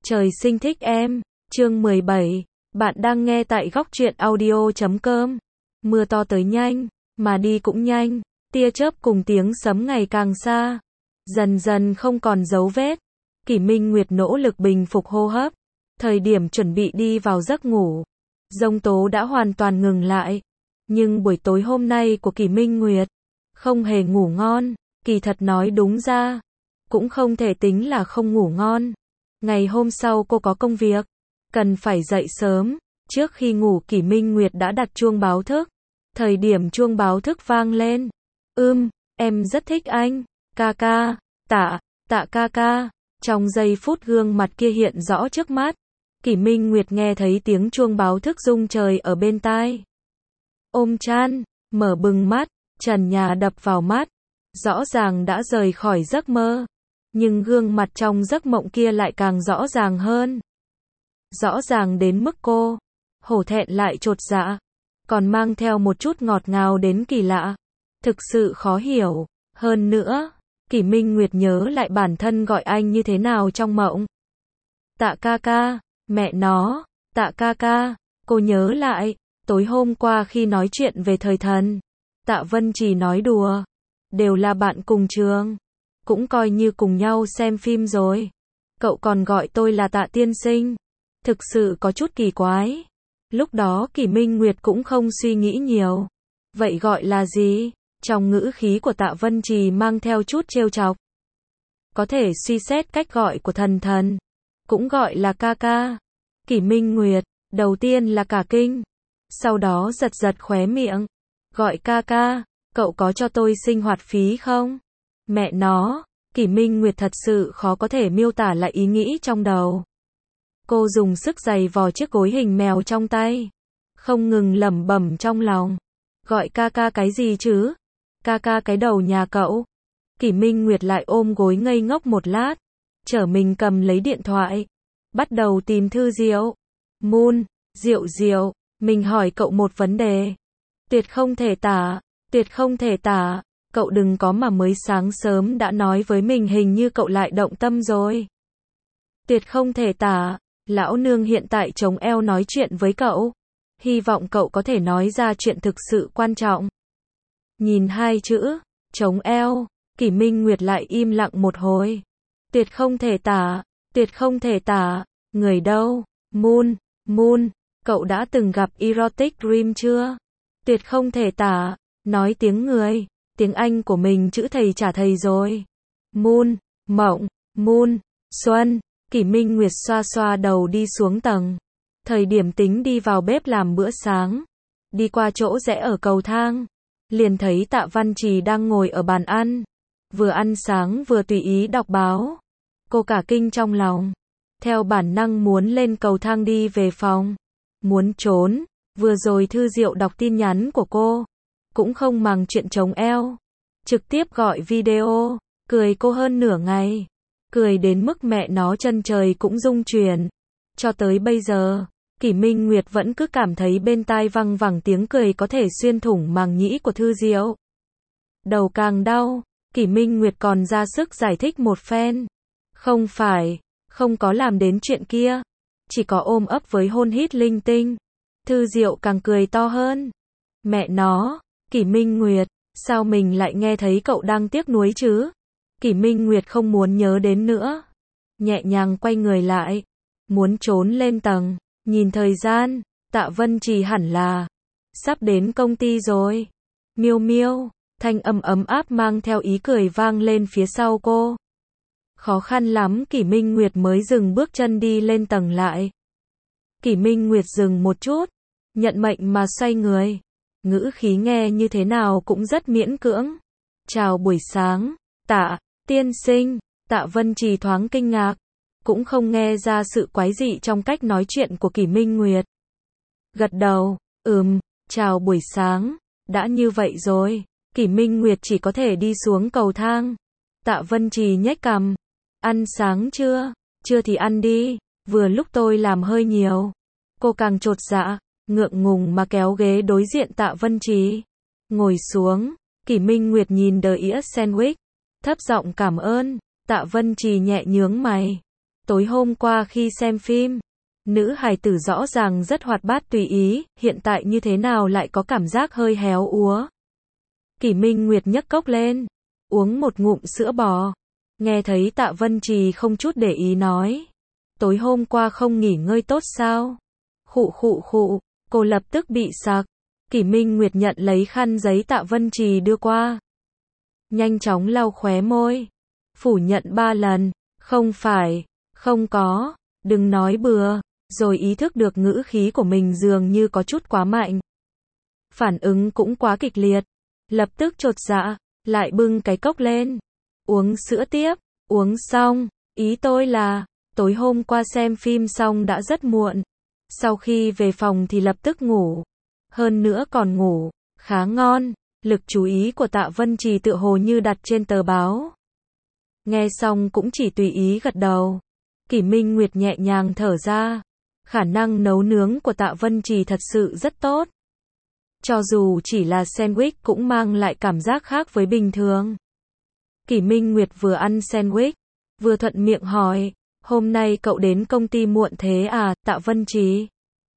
Trời sinh thích em, chương 17, bạn đang nghe tại góc truyện audio.com. Mưa to tới nhanh, mà đi cũng nhanh, tia chớp cùng tiếng sấm ngày càng xa, dần dần không còn dấu vết. Kỷ Minh Nguyệt nỗ lực bình phục hô hấp, thời điểm chuẩn bị đi vào giấc ngủ, giông tố đã hoàn toàn ngừng lại. Nhưng buổi tối hôm nay của Kỷ Minh Nguyệt không hề ngủ ngon, kỳ thật nói đúng ra, cũng không thể tính là không ngủ ngon. Ngày hôm sau cô có công việc, cần phải dậy sớm. Trước khi ngủ Kỷ Minh Nguyệt đã đặt chuông báo thức. Thời điểm chuông báo thức vang lên, em rất thích anh, ca ca, tạ ca ca. Trong giây phút gương mặt kia hiện rõ trước mắt, Kỷ Minh Nguyệt nghe thấy tiếng chuông báo thức rung trời ở bên tai. Ôm chăn, mở bừng mắt, trần nhà đập vào mắt, rõ ràng đã rời khỏi giấc mơ. Nhưng gương mặt trong giấc mộng kia lại càng rõ ràng hơn. Rõ ràng đến mức cô hổ thẹn lại chột dạ, còn mang theo một chút ngọt ngào đến kỳ lạ. Thực sự khó hiểu. Hơn nữa, Kỷ Minh Nguyệt nhớ lại bản thân gọi anh như thế nào trong mộng. Tạ ca ca, mẹ nó, tạ ca ca. Cô nhớ lại, tối hôm qua khi nói chuyện về thời thần, Tạ Vân Trì nói đùa, đều là bạn cùng trường, cũng coi như cùng nhau xem phim rồi. Cậu còn gọi tôi là Tạ tiên sinh, thực sự có chút kỳ quái. Lúc đó Kỷ Minh Nguyệt cũng không suy nghĩ nhiều. Vậy gọi là gì? Trong ngữ khí của Tạ Vân Trì mang theo chút trêu chọc. Có thể suy xét cách gọi của thần, cũng gọi là ca ca. Kỷ Minh Nguyệt, đầu tiên là cả kinh, sau đó giật giật khóe miệng. Gọi ca ca, cậu có cho tôi sinh hoạt phí không? Mẹ nó, Kỷ Minh Nguyệt thật sự khó có thể miêu tả lại ý nghĩ trong đầu. Cô dùng sức giày vò chiếc gối hình mèo trong tay, không ngừng lẩm bẩm trong lòng. Gọi ca ca cái gì chứ? Ca ca cái đầu nhà cậu. Kỷ Minh Nguyệt lại ôm gối ngây ngốc một lát, trở mình cầm lấy điện thoại, bắt đầu tìm thư Diệu. Moon, Diệu, mình hỏi cậu một vấn đề. Tuyệt không thể tả, cậu đừng có mà mới sáng sớm đã nói với mình hình như cậu lại động tâm rồi. Tuyệt không thể tả, lão nương hiện tại chống eo nói chuyện với cậu. Hy vọng cậu có thể nói ra chuyện thực sự quan trọng. Nhìn hai chữ, chống eo, Kỷ Minh Nguyệt lại im lặng một hồi. Tuyệt không thể tả, người đâu? Moon, cậu đã từng gặp Erotic Dream chưa? Tuyệt không thể tả, nói tiếng người, tiếng Anh của mình chữ thầy trả thầy rồi. Moon, mộng, Moon, xuân. Kỷ Minh Nguyệt xoa xoa đầu đi xuống tầng. Thời điểm tính đi vào bếp làm bữa sáng, đi qua chỗ rẽ ở cầu thang, liền thấy Tạ Văn Trì đang ngồi ở bàn ăn, vừa ăn sáng vừa tùy ý đọc báo. Cô cả kinh trong lòng, theo bản năng muốn lên cầu thang đi về phòng, muốn trốn. Vừa rồi thư Diệu đọc tin nhắn của cô, cũng không màng chuyện chống eo, trực tiếp gọi video, cười cô hơn nửa ngày, cười đến mức mẹ nó chân trời cũng rung chuyển. Cho tới bây giờ, Kỷ Minh Nguyệt vẫn cứ cảm thấy bên tai văng vẳng tiếng cười có thể xuyên thủng màng nhĩ của thư Diệu. Đầu càng đau, Kỷ Minh Nguyệt còn ra sức giải thích một phen. Không phải, không có làm đến chuyện kia, chỉ có ôm ấp với hôn hít linh tinh. Thư Diệu càng cười to hơn. Mẹ nó, Kỷ Minh Nguyệt, sao mình lại nghe thấy cậu đang tiếc nuối chứ? Kỷ Minh Nguyệt không muốn nhớ đến nữa. Nhẹ nhàng quay người lại, muốn trốn lên tầng, nhìn thời gian, Tạ Vân Trì hẳn là sắp đến công ty rồi. Miêu miêu, thanh âm ấm áp mang theo ý cười vang lên phía sau cô. Khó khăn lắm Kỷ Minh Nguyệt mới dừng bước chân đi lên tầng lại. Kỷ Minh Nguyệt dừng một chút, nhận mệnh mà xoay người. Ngữ khí nghe như thế nào cũng rất miễn cưỡng. Chào buổi sáng, Tạ tiên sinh. Tạ Vân Trì thoáng kinh ngạc, cũng không nghe ra sự quái dị trong cách nói chuyện của Kỷ Minh Nguyệt. Gật đầu, chào buổi sáng. Đã như vậy rồi, Kỷ Minh Nguyệt chỉ có thể đi xuống cầu thang. Tạ Vân Trì nhếch cằm. Ăn sáng chưa? Chưa thì ăn đi, vừa lúc tôi làm hơi nhiều. Cô càng chột dạ, ngượng ngùng mà kéo ghế đối diện Tạ Vân Trì. Ngồi xuống, Kỷ Minh Nguyệt nhìn đĩa sandwich, thấp giọng cảm ơn. Tạ Vân Trì nhẹ nhướng mày. Tối hôm qua khi xem phim, nữ hài tử rõ ràng rất hoạt bát tùy ý, hiện tại như thế nào lại có cảm giác hơi héo úa. Kỷ Minh Nguyệt nhấc cốc lên, uống một ngụm sữa bò. Nghe thấy Tạ Vân Trì không chút để ý nói. Tối hôm qua không nghỉ ngơi tốt sao? Khụ khụ khụ, cô lập tức bị sặc. Kỷ Minh Nguyệt nhận lấy khăn giấy Tạ Vân Trì đưa qua. Nhanh chóng lau khóe môi. Phủ nhận 3 lần. Không phải, không có, đừng nói bừa. Rồi ý thức được ngữ khí của mình dường như có chút quá mạnh. Phản ứng cũng quá kịch liệt. Lập tức chột dạ, lại bưng cái cốc lên. Uống sữa tiếp, uống xong. Ý tôi là, tối hôm qua xem phim xong đã rất muộn. Sau khi về phòng thì lập tức ngủ. Hơn nữa còn ngủ, khá ngon. Lực chú ý của Tạ Vân Trì tựa hồ như đặt trên tờ báo. Nghe xong cũng chỉ tùy ý gật đầu. Kỷ Minh Nguyệt nhẹ nhàng thở ra. Khả năng nấu nướng của Tạ Vân Trì thật sự rất tốt. Cho dù chỉ là sandwich cũng mang lại cảm giác khác với bình thường. Kỷ Minh Nguyệt vừa ăn sandwich, vừa thuận miệng hỏi, hôm nay cậu đến công ty muộn thế à, Tạ Vân Trì?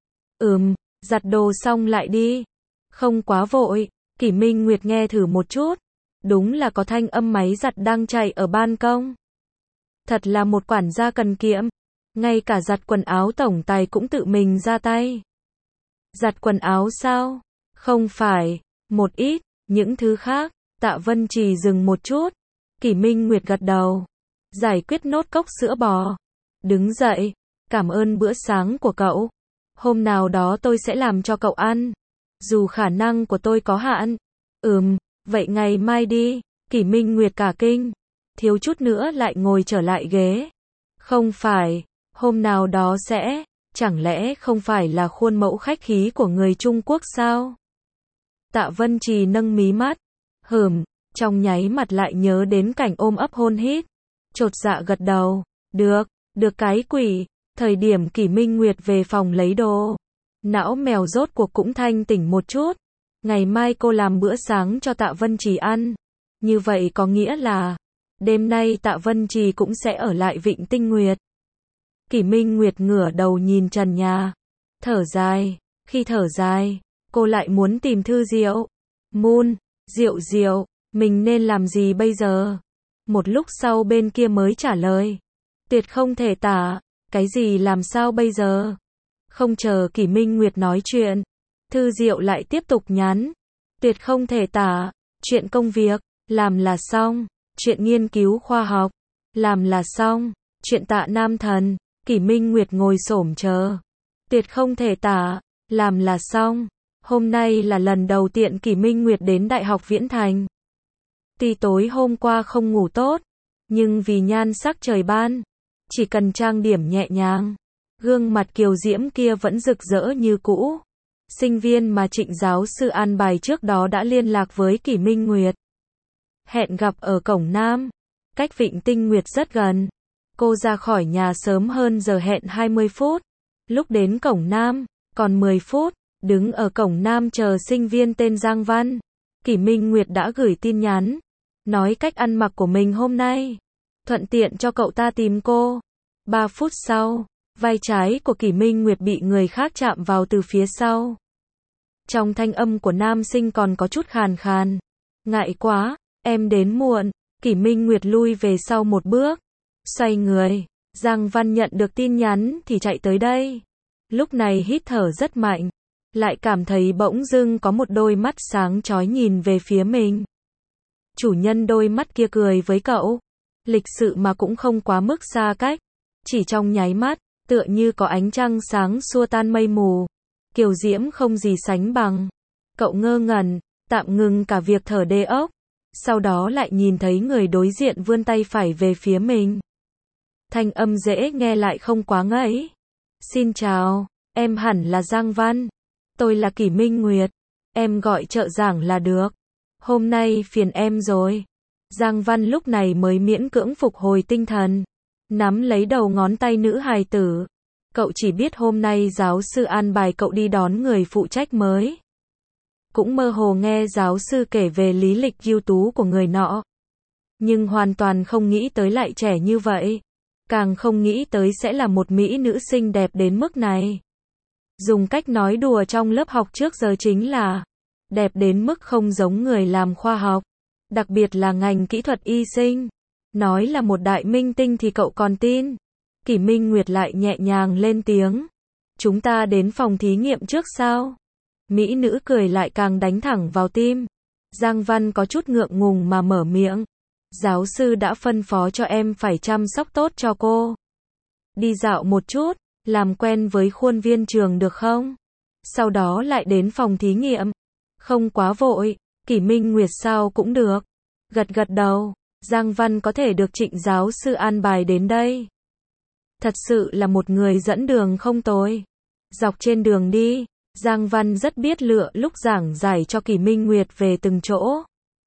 Giặt đồ xong lại đi. Không quá vội. Kỷ Minh Nguyệt nghe thử một chút. Đúng là có thanh âm máy giặt đang chạy ở ban công. Thật là một quản gia cần kiệm. Ngay cả giặt quần áo tổng tài cũng tự mình ra tay. Giặt quần áo sao? Không phải, một ít, những thứ khác. Tạ Vân Trì dừng một chút. Kỷ Minh Nguyệt gật đầu. Giải quyết nốt cốc sữa bò. Đứng dậy. Cảm ơn bữa sáng của cậu. Hôm nào đó tôi sẽ làm cho cậu ăn. Dù khả năng của tôi có hạn. Vậy ngày mai đi. Kỷ Minh Nguyệt cả kinh. Thiếu chút nữa lại ngồi trở lại ghế. Không phải, hôm nào đó sẽ, chẳng lẽ không phải là khuôn mẫu khách khí của người Trung Quốc sao? Tạ Vân Trì nâng mí mắt. Trong nháy mặt lại nhớ đến cảnh ôm ấp hôn hít. Chột dạ gật đầu. Được cái quỷ. Thời điểm Kỷ Minh Nguyệt về phòng lấy đồ. Não mèo rốt cuộc cũng thanh tỉnh một chút. Ngày mai cô làm bữa sáng cho Tạ Vân Trì ăn. Như vậy có nghĩa là, đêm nay Tạ Vân Trì cũng sẽ ở lại Vịnh Tinh Nguyệt. Kỷ Minh Nguyệt ngửa đầu nhìn trần nhà. Thở dài. Khi thở dài, cô lại muốn tìm Thư Diệu. Diệu, mình nên làm gì bây giờ? Một lúc sau bên kia mới trả lời. Tuyệt không thể tả. Cái gì làm sao bây giờ? Không chờ Kỷ Minh Nguyệt nói chuyện. Thư Diệu lại tiếp tục nhắn. Tuyệt không thể tả. Chuyện công việc, làm là xong. Chuyện nghiên cứu khoa học, làm là xong. Chuyện Tạ Nam Thần, Kỷ Minh Nguyệt ngồi xổm chờ. Tuyệt không thể tả, làm là xong. Hôm nay là lần đầu tiên Kỷ Minh Nguyệt đến Đại học Viễn Thành. Tuy tối hôm qua không ngủ tốt, nhưng vì nhan sắc trời ban, chỉ cần trang điểm nhẹ nhàng, gương mặt kiều diễm kia vẫn rực rỡ như cũ. Sinh viên mà Trịnh giáo sư an bài trước đó đã liên lạc với Kỷ Minh Nguyệt. Hẹn gặp ở cổng Nam, cách Vịnh Tinh Nguyệt rất gần. Cô ra khỏi nhà sớm hơn giờ hẹn 20 phút. Lúc đến cổng Nam, còn 10 phút, đứng ở cổng Nam chờ sinh viên tên Giang Văn. Kỷ Minh Nguyệt đã gửi tin nhắn, nói cách ăn mặc của mình hôm nay, thuận tiện cho cậu ta tìm cô. 3 phút sau, vai trái của Kỷ Minh Nguyệt bị người khác chạm vào từ phía sau. Trong thanh âm của nam sinh còn có chút khàn khàn. Ngại quá, em đến muộn. Kỷ Minh Nguyệt lui về sau một bước. Xoay người. Giang Văn nhận được tin nhắn thì chạy tới đây. Lúc này hít thở rất mạnh. Lại cảm thấy bỗng dưng có một đôi mắt sáng chói nhìn về phía mình. Chủ nhân đôi mắt kia cười với cậu. Lịch sự mà cũng không quá mức xa cách. Chỉ trong nháy mắt, tựa như có ánh trăng sáng xua tan mây mù. Kiều diễm không gì sánh bằng. Cậu ngơ ngẩn, tạm ngừng cả việc thở đê ốc. Sau đó lại nhìn thấy người đối diện vươn tay phải về phía mình. Thanh âm dễ nghe lại không quá ngẫy. Xin chào, em hẳn là Giang Văn. Tôi là Kỷ Minh Nguyệt. Em gọi trợ giảng là được. Hôm nay phiền em rồi. Giang Văn lúc này mới miễn cưỡng phục hồi tinh thần. Nắm lấy đầu ngón tay nữ hài tử. Cậu chỉ biết hôm nay giáo sư an bài cậu đi đón người phụ trách mới. Cũng mơ hồ nghe giáo sư kể về lý lịch ưu tú của người nọ. Nhưng hoàn toàn không nghĩ tới lại trẻ như vậy. càng không nghĩ tới sẽ là một mỹ nữ xinh đẹp đến mức này. Dùng cách nói đùa trong lớp học trước giờ chính là đẹp đến mức không giống người làm khoa học, đặc biệt là ngành kỹ thuật y sinh. Nói là một đại minh tinh thì cậu còn tin. Kỷ Minh Nguyệt lại nhẹ nhàng lên tiếng. Chúng ta đến phòng thí nghiệm trước sao? Mỹ nữ cười lại càng đánh thẳng vào tim. Giang Văn có chút ngượng ngùng mà mở miệng. Giáo sư đã phân phó cho em phải chăm sóc tốt cho cô. Đi dạo một chút, làm quen với khuôn viên trường được không? Sau đó lại đến phòng thí nghiệm. Không quá vội, Kỷ Minh Nguyệt sao cũng được. Gật gật đầu, Giang Văn có thể được Trịnh giáo sư an bài đến đây. Thật sự là một người dẫn đường không tồi. Dọc trên đường đi, Giang Văn rất biết lựa lúc giảng giải cho Kỷ Minh Nguyệt về từng chỗ.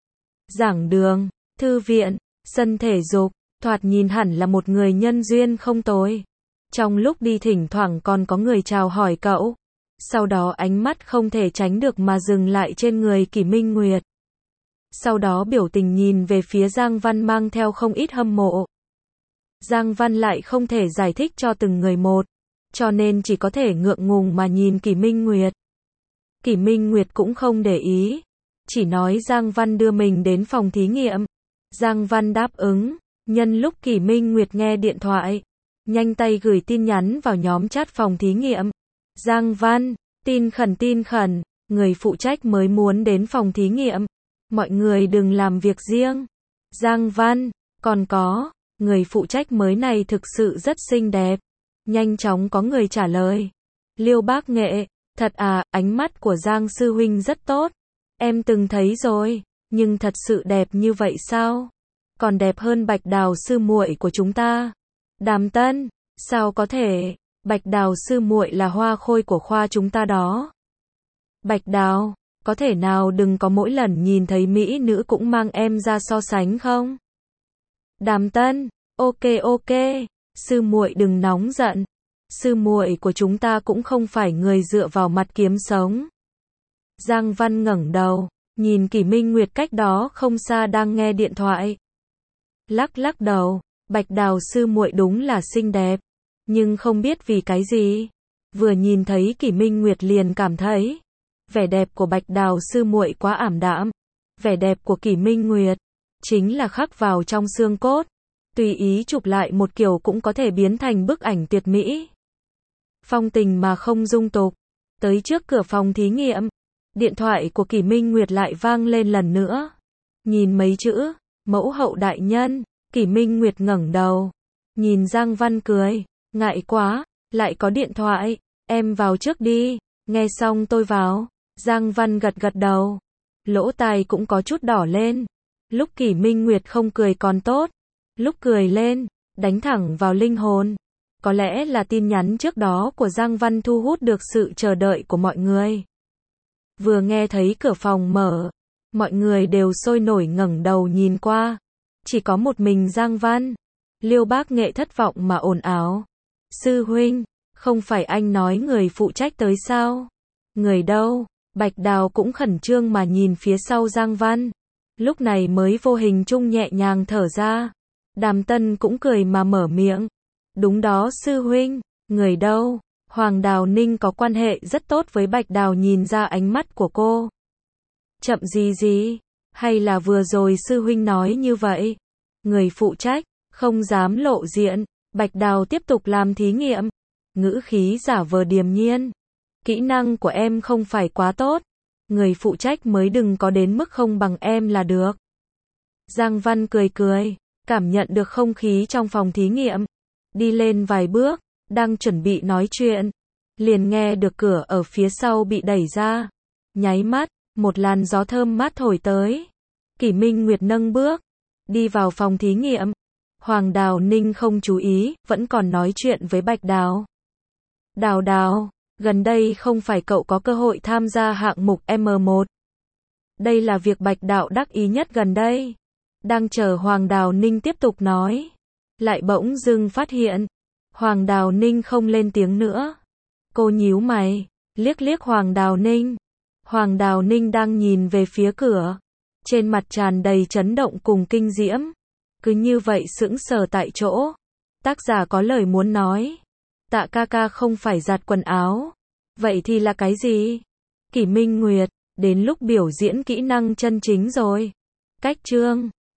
Giảng đường, thư viện, sân thể dục, thoạt nhìn hẳn là một người nhân duyên không tồi. Trong lúc đi thỉnh thoảng còn có người chào hỏi cậu. Sau đó ánh mắt không thể tránh được mà dừng lại trên người Kỷ Minh Nguyệt. Sau đó biểu tình nhìn về phía Giang Văn mang theo không ít hâm mộ. Giang Văn lại không thể giải thích cho từng người một, cho nên chỉ có thể ngượng ngùng mà nhìn Kỷ Minh Nguyệt. Kỷ Minh Nguyệt cũng không để ý, chỉ nói Giang Văn đưa mình đến phòng thí nghiệm. Giang Văn đáp ứng, nhân lúc Kỷ Minh Nguyệt nghe điện thoại, nhanh tay gửi tin nhắn vào nhóm chat phòng thí nghiệm. Giang Văn, tin khẩn, người phụ trách mới muốn đến phòng thí nghiệm. Mọi người đừng làm việc riêng. Giang Văn, còn có, người phụ trách mới này thực sự rất xinh đẹp. Nhanh chóng có người trả lời. Liêu Bác Nghệ, thật à, ánh mắt của Giang sư huynh rất tốt. Em từng thấy rồi, nhưng thật sự đẹp như vậy sao? Còn đẹp hơn Bạch Đào sư muội của chúng ta. Đàm Tân, sao có thể, Bạch Đào sư muội là hoa khôi của khoa chúng ta đó. Bạch Đào, có thể nào đừng có mỗi lần nhìn thấy mỹ nữ cũng mang em ra so sánh không? Đàm Tân, ok, sư muội đừng nóng giận. Sư muội của chúng ta cũng không phải người dựa vào mặt kiếm sống. Giang Văn ngẩng đầu, nhìn Kỷ Minh Nguyệt cách đó không xa đang nghe điện thoại. Lắc đầu, Bạch Đào sư muội đúng là xinh đẹp, nhưng không biết vì cái gì, vừa nhìn thấy Kỷ Minh Nguyệt liền cảm thấy vẻ đẹp của Bạch Đào sư muội quá ảm đạm, vẻ đẹp của Kỷ Minh Nguyệt chính là khắc vào trong xương cốt, tùy ý chụp lại một kiểu cũng có thể biến thành bức ảnh tuyệt mỹ. Phong tình mà không dung tục. Tới trước cửa phòng thí nghiệm, điện thoại của Kỷ Minh Nguyệt lại vang lên lần nữa. Nhìn mấy chữ, mẫu hậu đại nhân, Kỷ Minh Nguyệt ngẩng đầu, nhìn Giang Văn cười, ngại quá, lại có điện thoại, em vào trước đi, nghe xong tôi vào. Giang Văn gật đầu, lỗ tai cũng có chút đỏ lên. Lúc Kỷ Minh Nguyệt không cười còn tốt, lúc cười lên, đánh thẳng vào linh hồn. Có lẽ là tin nhắn trước đó của Giang Văn thu hút được sự chờ đợi của mọi người. Vừa nghe thấy cửa phòng mở, mọi người đều sôi nổi ngẩng đầu nhìn qua. Chỉ có một mình Giang Văn. Liêu Bác Nghệ thất vọng mà ồn ào. Sư huynh, không phải anh nói người phụ trách tới sao? Người đâu? Bạch Đào cũng khẩn trương mà nhìn phía sau Giang Văn. Lúc này mới vô hình chung nhẹ nhàng thở ra. Đàm Tân cũng cười mà mở miệng. Đúng đó sư huynh, người đâu? Hoàng Đào Ninh có quan hệ rất tốt với Bạch Đào, nhìn ra ánh mắt của cô. Chậm gì? Hay là vừa rồi sư huynh nói như vậy? Người phụ trách, không dám lộ diện. Bạch Đào tiếp tục làm thí nghiệm. Ngữ khí giả vờ điềm nhiên. Kỹ năng của em không phải quá tốt. Người phụ trách mới đừng có đến mức không bằng em là được. Giang Văn cười, cảm nhận được không khí trong phòng thí nghiệm. Đi lên vài bước, đang chuẩn bị nói chuyện. Liền nghe được cửa ở phía sau bị đẩy ra. Nháy mắt, một làn gió thơm mát thổi tới. Kỷ Minh Nguyệt nâng bước, đi vào phòng thí nghiệm. Hoàng Đào Ninh không chú ý, vẫn còn nói chuyện với Bạch Đào. Đào, gần đây không phải cậu có cơ hội tham gia hạng mục M1. Đây là việc Bạch Đạo đắc ý nhất gần đây. Đang chờ Hoàng Đào Ninh tiếp tục nói. Lại bỗng dưng phát hiện. Hoàng Đào Ninh không lên tiếng nữa. Cô nhíu mày, liếc Hoàng Đào Ninh. Hoàng Đào Ninh đang nhìn về phía cửa. Trên mặt tràn đầy chấn động cùng kinh diễm. Cứ như vậy sững sờ tại chỗ. Tác giả có lời muốn nói. Tạ ca ca không phải giặt quần áo. Vậy thì là cái gì? Kỷ Minh Nguyệt, đến lúc biểu diễn kỹ năng chân chính rồi. Cách chương